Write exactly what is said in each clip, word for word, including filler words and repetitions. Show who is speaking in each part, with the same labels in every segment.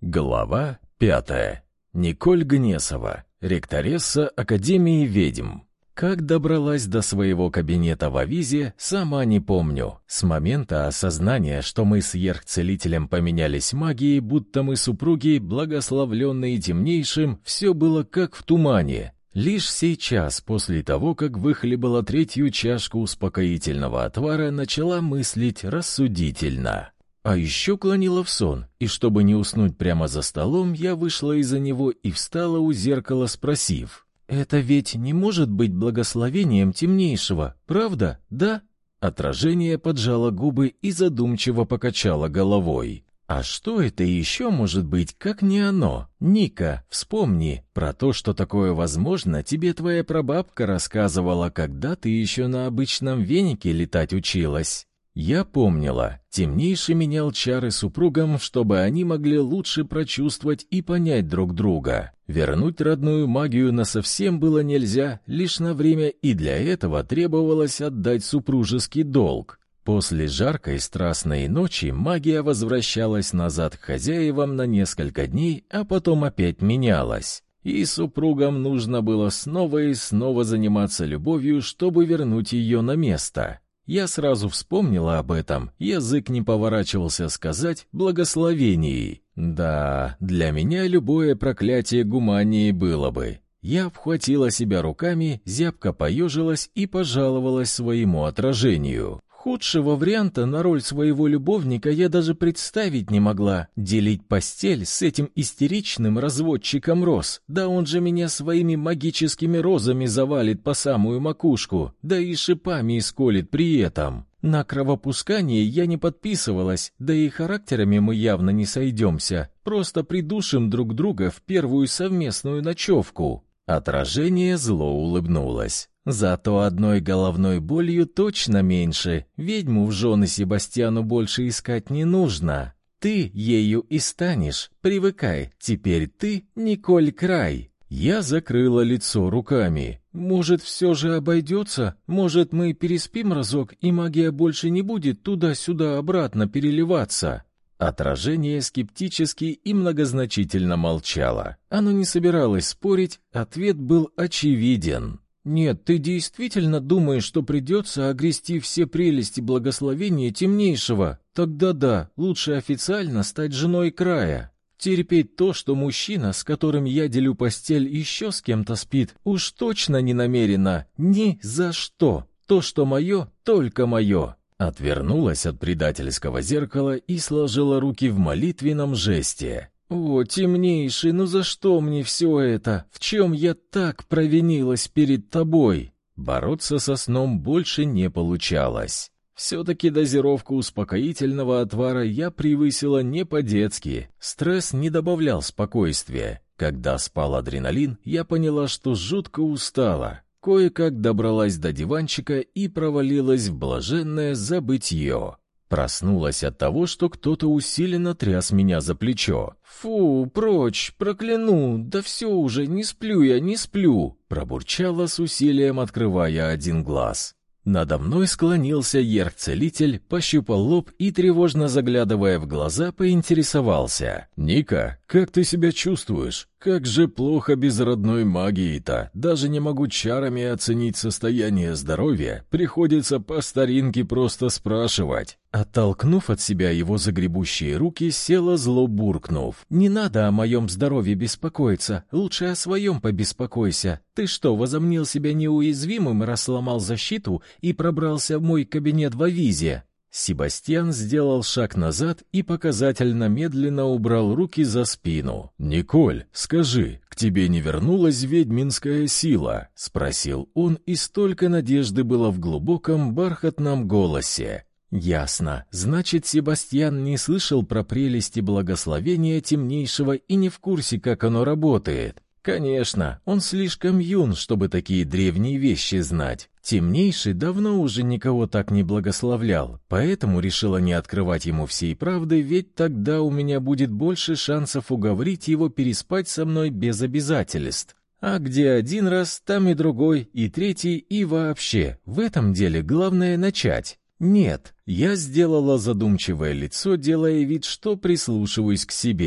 Speaker 1: Глава пятая. Николь Гнесова, ректоресса Академии ведьм. Как добралась до своего кабинета в Авизе, сама не помню. С момента осознания, что мы с Ерх-целителем поменялись магией, будто мы супруги, благословленные темнейшим, все было как в тумане. Лишь сейчас, после того, как выхлебала третью чашку успокоительного отвара, начала мыслить рассудительно. А еще клонила в сон, и чтобы не уснуть прямо за столом, я вышла из-за него и встала у зеркала, спросив: «Это ведь не может быть благословением темнейшего, правда, да?» Отражение поджало губы и задумчиво покачало головой. «А что это еще может быть, как не оно? Ника, вспомни, про то, что такое возможно, тебе твоя прабабка рассказывала, когда ты еще на обычном венике летать училась». Я помнила, темнейший менял чары супругам, чтобы они могли лучше прочувствовать и понять друг друга. Вернуть родную магию насовсем было нельзя, лишь на время, и для этого требовалось отдать супружеский долг. После жаркой страстной ночи магия возвращалась назад к хозяевам на несколько дней, а потом опять менялась. И супругам нужно было снова и снова заниматься любовью, чтобы вернуть ее на место. Я сразу вспомнила об этом, язык не поворачивался сказать «благословении». Да, для меня любое проклятие гуманнее было бы. Я обхватила себя руками, зябко поежилась и пожаловалась своему отражению. Худшего варианта на роль своего любовника я даже представить не могла. Делить постель с этим истеричным разводчиком роз. Да он же меня своими магическими розами завалит по самую макушку, да и шипами исколит при этом. На кровопускание я не подписывалась, да и характерами мы явно не сойдемся. Просто придушим друг друга в первую совместную ночевку. Отражение зло улыбнулось. Зато одной головной болью точно меньше. Ведьму в жены Себастьяну больше искать не нужно. Ты ею и станешь. Привыкай. Теперь ты Николь Край. Я закрыла лицо руками. Может, все же обойдется? Может, мы переспим разок, и магия больше не будет туда-сюда обратно переливаться? Отражение скептически и многозначительно молчало. Оно не собиралось спорить, ответ был очевиден. «Нет, ты действительно думаешь, что придется огрести все прелести благословения темнейшего? Тогда да, лучше официально стать женой Края. Терпеть то, что мужчина, с которым я делю постель, еще с кем-то спит, уж точно не намерена. Ни за что. То, что мое, только мое». Отвернулась от предательского зеркала и сложила руки в молитвенном жесте. «О, темнейший, ну за что мне все это? В чем я так провинилась перед тобой?» Бороться со сном больше не получалось. Все-таки дозировку успокоительного отвара я превысила не по-детски. Стресс не добавлял спокойствия. Когда спал адреналин, я поняла, что жутко устала. Кое-как добралась до диванчика и провалилась в блаженное забытье. Проснулась от того, что кто-то усиленно тряс меня за плечо. «Фу, прочь, прокляну, да все уже, не сплю я, не сплю!» Пробурчала с усилием, открывая один глаз. Надо мной склонился Ерх-целитель, пощупал лоб и, тревожно заглядывая в глаза, поинтересовался: «Ника, как ты себя чувствуешь? Как же плохо без родной магии-то. Даже не могу чарами оценить состояние здоровья. Приходится по старинке просто спрашивать». Оттолкнув от себя его загребущие руки, села зло буркнув: «Не надо о моем здоровье беспокоиться, лучше о своем побеспокойся. Ты что, возомнил себя неуязвимым, раз сломал защиту и пробрался в мой кабинет в Авизе?» Себастьян сделал шаг назад и показательно медленно убрал руки за спину. «Николь, скажи, к тебе не вернулась ведьминская сила?» — спросил он, и столько надежды было в глубоком бархатном голосе. Ясно. Значит, Себастьян не слышал про прелести благословения темнейшего и не в курсе, как оно работает. Конечно, он слишком юн, чтобы такие древние вещи знать. Темнейший давно уже никого так не благословлял, поэтому решила не открывать ему всей правды, ведь тогда у меня будет больше шансов уговорить его переспать со мной без обязательств. А где один раз, там и другой, и третий, и вообще. В этом деле главное начать. «Нет», — я сделала задумчивое лицо, делая вид, что прислушиваюсь к себе.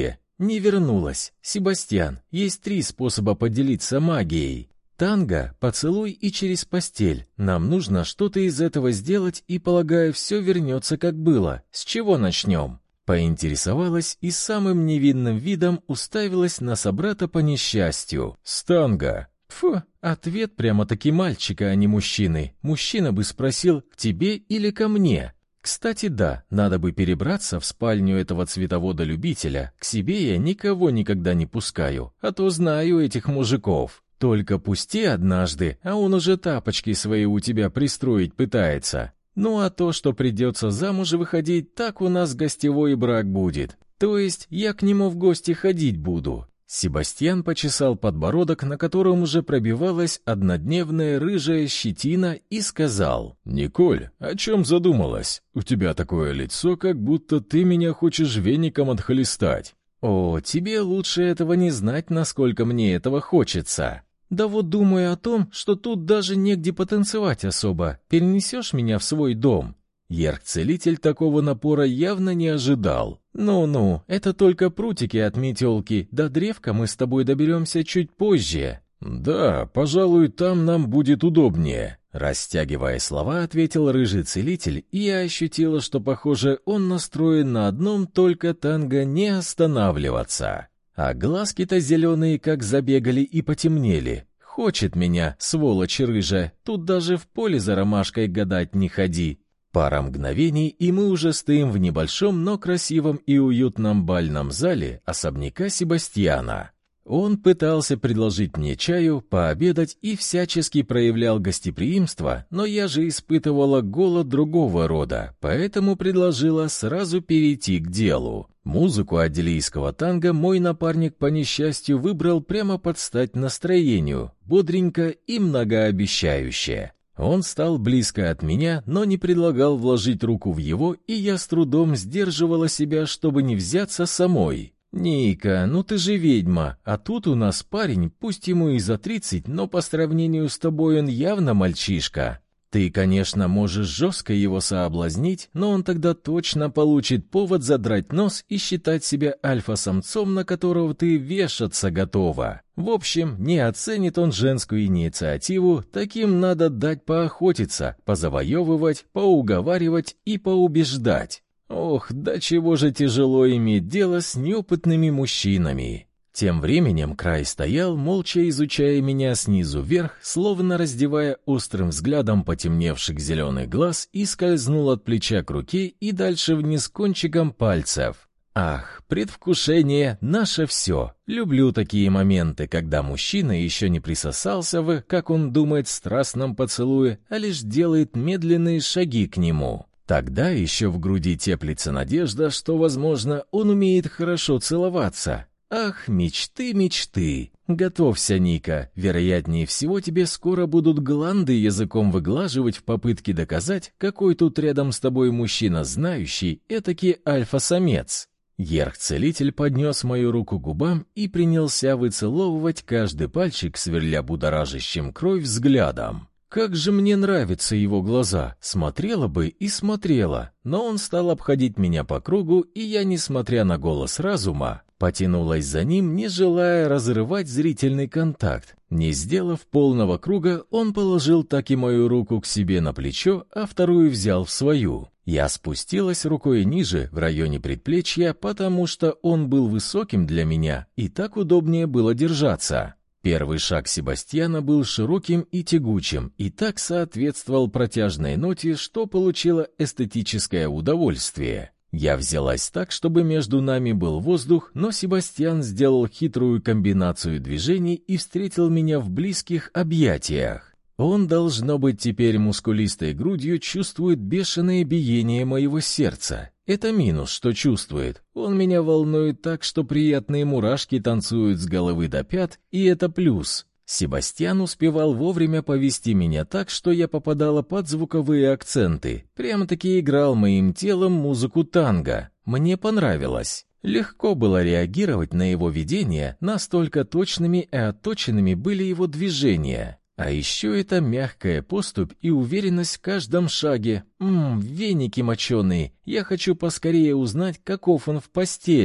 Speaker 1: не вернулась. Себастьян, есть три способа поделиться магией. Танго, поцелуй и через постель. Нам нужно что-то из этого сделать, и, полагаю, все вернется как было. С чего начнем?» Поинтересовалась и самым невинным видом уставилась на собрата по несчастью. «С танго». Фу, ответ прямо-таки мальчика, а не мужчины. Мужчина бы спросил, к тебе или ко мне. Кстати, да, надо бы перебраться в спальню этого цветовода-любителя. К себе я никого никогда не пускаю, а то знаю этих мужиков. Только пусти однажды, а он уже тапочки свои у тебя пристроить пытается. Ну а то, что придется замуж выходить, так у нас гостевой брак будет. То есть я к нему в гости ходить буду». Себастьян почесал подбородок, на котором уже пробивалась однодневная рыжая щетина, и сказал: «Николь, о чем задумалась? У тебя такое лицо, как будто ты меня хочешь веником отхлестать». «О, тебе лучше этого не знать, насколько мне этого хочется». «Да вот думаю о том, что тут даже негде потанцевать особо. Перенесешь меня в свой дом?» Ерх-целитель такого напора явно не ожидал. «Ну-ну, это только прутики от метелки, до древка мы с тобой доберемся чуть позже». «Да, пожалуй, там нам будет удобнее», — растягивая слова, ответил рыжий целитель, и я ощутила, что, похоже, он настроен на одном только танго не останавливаться. А глазки-то зеленые как забегали и потемнели. Хочет меня, сволочь рыжая, тут даже в поле за ромашкой гадать не ходи. Пара мгновений, и мы уже стоим в небольшом, но красивом и уютном бальном зале особняка Себастьяна. Он пытался предложить мне чаю, пообедать и всячески проявлял гостеприимство, но я же испытывала голод другого рода, поэтому предложила сразу перейти к делу. Музыку аделийского танго мой напарник по несчастью выбрал прямо под стать настроению, бодренько и многообещающе. Он стал близко от меня, но не предлагал вложить руку в его, и я с трудом сдерживала себя, чтобы не взяться самой. «Ника, ну ты же ведьма, а тут у нас парень, пусть ему и за тридцать, но по сравнению с тобой он явно мальчишка. Ты, конечно, можешь жестко его соблазнить, но он тогда точно получит повод задрать нос и считать себя альфа-самцом, на которого ты вешаться готова. В общем, не оценит он женскую инициативу, таким надо дать поохотиться, позавоевывать, поуговаривать и поубеждать. Ох, да чего же тяжело иметь дело с неопытными мужчинами». Тем временем Край стоял, молча изучая меня снизу вверх, словно раздевая острым взглядом потемневших зеленых глаз, и скользнул от плеча к руке и дальше вниз кончиком пальцев. Ах, предвкушение — наше все. Люблю такие моменты, когда мужчина еще не присосался в, как он думает, страстном поцелуе, а лишь делает медленные шаги к нему. Тогда еще в груди теплится надежда, что, возможно, он умеет хорошо целоваться. Ах, мечты, мечты! Готовься, Ника, вероятнее всего тебе скоро будут гланды языком выглаживать в попытке доказать, какой тут рядом с тобой мужчина знающий, этакий альфа-самец. Ерх-целитель поднес мою руку к губам и принялся выцеловывать каждый пальчик, сверля будоражащим кровь взглядом. Как же мне нравятся его глаза, смотрела бы и смотрела, но он стал обходить меня по кругу, и я, несмотря на голос разума, потянулась за ним, не желая разрывать зрительный контакт. Не сделав полного круга, он положил таки мою руку к себе на плечо, а вторую взял в свою. Я спустилась рукой ниже, в районе предплечья, потому что он был высоким для меня, и так удобнее было держаться. Первый шаг Себастьяна был широким и тягучим, и так соответствовал протяжной ноте, что получило эстетическое удовольствие. Я взялась так, чтобы между нами был воздух, но Себастьян сделал хитрую комбинацию движений и встретил меня в близких объятиях. Он, должно быть, теперь мускулистой грудью чувствует бешеное биение моего сердца. Это минус, что чувствует. Он меня волнует так, что приятные мурашки танцуют с головы до пят, и это плюс. Себастьян успевал вовремя повести меня так, что я попадала под звуковые акценты. Прямо-таки играл моим телом музыку танго. Мне понравилось. Легко было реагировать на его видение, настолько точными и отточенными были его движения. А еще это мягкая поступь и уверенность в каждом шаге. Ммм, веники моченые. Я хочу поскорее узнать, каков он в постели.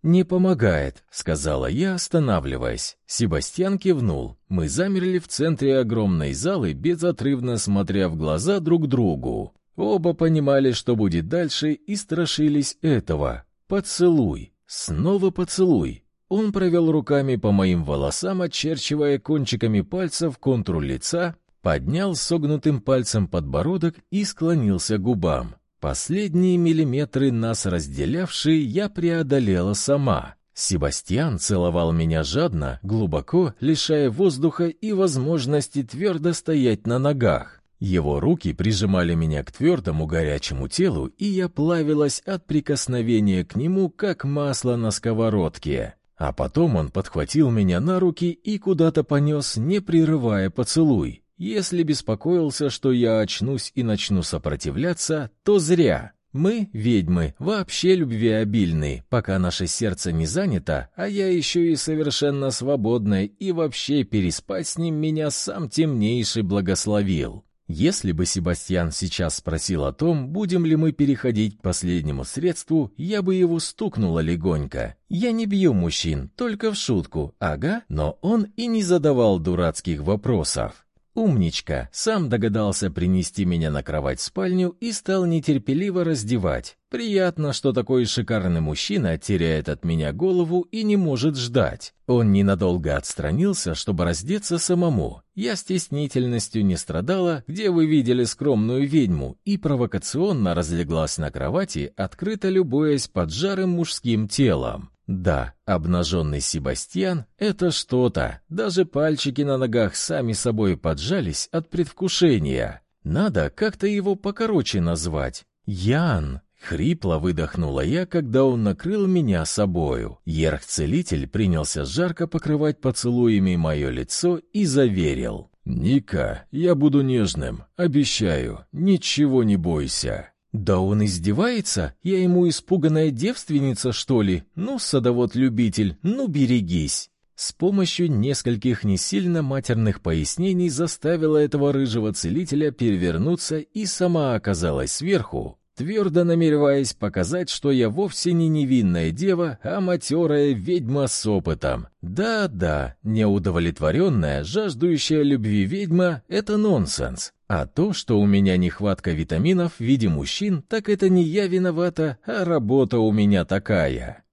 Speaker 1: «Не помогает», — сказала я, останавливаясь. Себастьян кивнул. Мы замерли в центре огромной залы, безотрывно смотря в глаза друг другу. Оба понимали, что будет дальше, и страшились этого. Поцелуй. Снова поцелуй. Он провел руками по моим волосам, очерчивая кончиками пальцев контур лица, поднял согнутым пальцем подбородок и склонился к губам. Последние миллиметры, нас разделявшие, я преодолела сама. Себастьян целовал меня жадно, глубоко, лишая воздуха и возможности твердо стоять на ногах. Его руки прижимали меня к твердому горячему телу, и я плавилась от прикосновения к нему, как масло на сковородке. А потом он подхватил меня на руки и куда-то понес, не прерывая поцелуй. Если беспокоился, что я очнусь и начну сопротивляться, то зря. Мы, ведьмы, вообще любвеобильны, пока наше сердце не занято, а я еще и совершенно свободная, и вообще переспать с ним меня сам темнейший благословил. Если бы Себастьян сейчас спросил о том, будем ли мы переходить к последнему средству, я бы его стукнула легонько. Я не бью мужчин, только в шутку, ага, но он и не задавал дурацких вопросов. Умничка, сам догадался принести меня на кровать в спальню и стал нетерпеливо раздевать. Приятно, что такой шикарный мужчина теряет от меня голову и не может ждать. Он ненадолго отстранился, чтобы раздеться самому. Я стеснительностью не страдала, где вы видели скромную ведьму, и провокационно разлеглась на кровати, открыто любуясь поджарым мужским телом. Да, обнаженный Себастьян — это что-то. Даже пальчики на ногах сами собой поджались от предвкушения. Надо как-то его покороче назвать. Ян. Хрипло выдохнула я, когда он накрыл меня собою. Ерх-целитель принялся жарко покрывать поцелуями мое лицо и заверил: «Ника, я буду нежным, обещаю, ничего не бойся». «Да он издевается? Я ему испуганная девственница, что ли? Ну, садовод-любитель, ну берегись!» С помощью нескольких не сильно матерных пояснений заставила этого рыжего целителя перевернуться и сама оказалась сверху, твердо намереваясь показать, что я вовсе не невинная дева, а матерая ведьма с опытом. Да-да, неудовлетворенная, жаждущая любви ведьма — это нонсенс. А то, что у меня нехватка витаминов в виде мужчин, так это не я виновата, а работа у меня такая.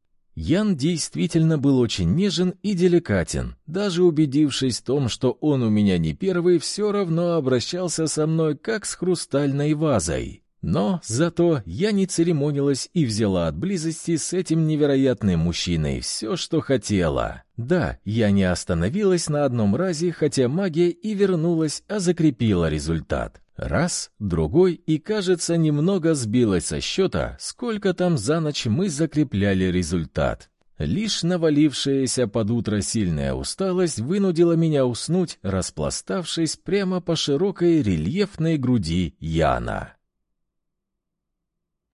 Speaker 1: Ян действительно был очень нежен и деликатен. Даже убедившись в том, что он у меня не первый, все равно обращался со мной как с хрустальной вазой. Но зато я не церемонилась и взяла от близости с этим невероятным мужчиной все, что хотела. Да, я не остановилась на одном разе, хотя магия и вернулась, а закрепила результат. Раз, другой, и, кажется, немного сбилась со счета, сколько там за ночь мы закрепляли результат. Лишь навалившаяся под утро сильная усталость вынудила меня уснуть, распластавшись прямо по широкой рельефной груди Яна.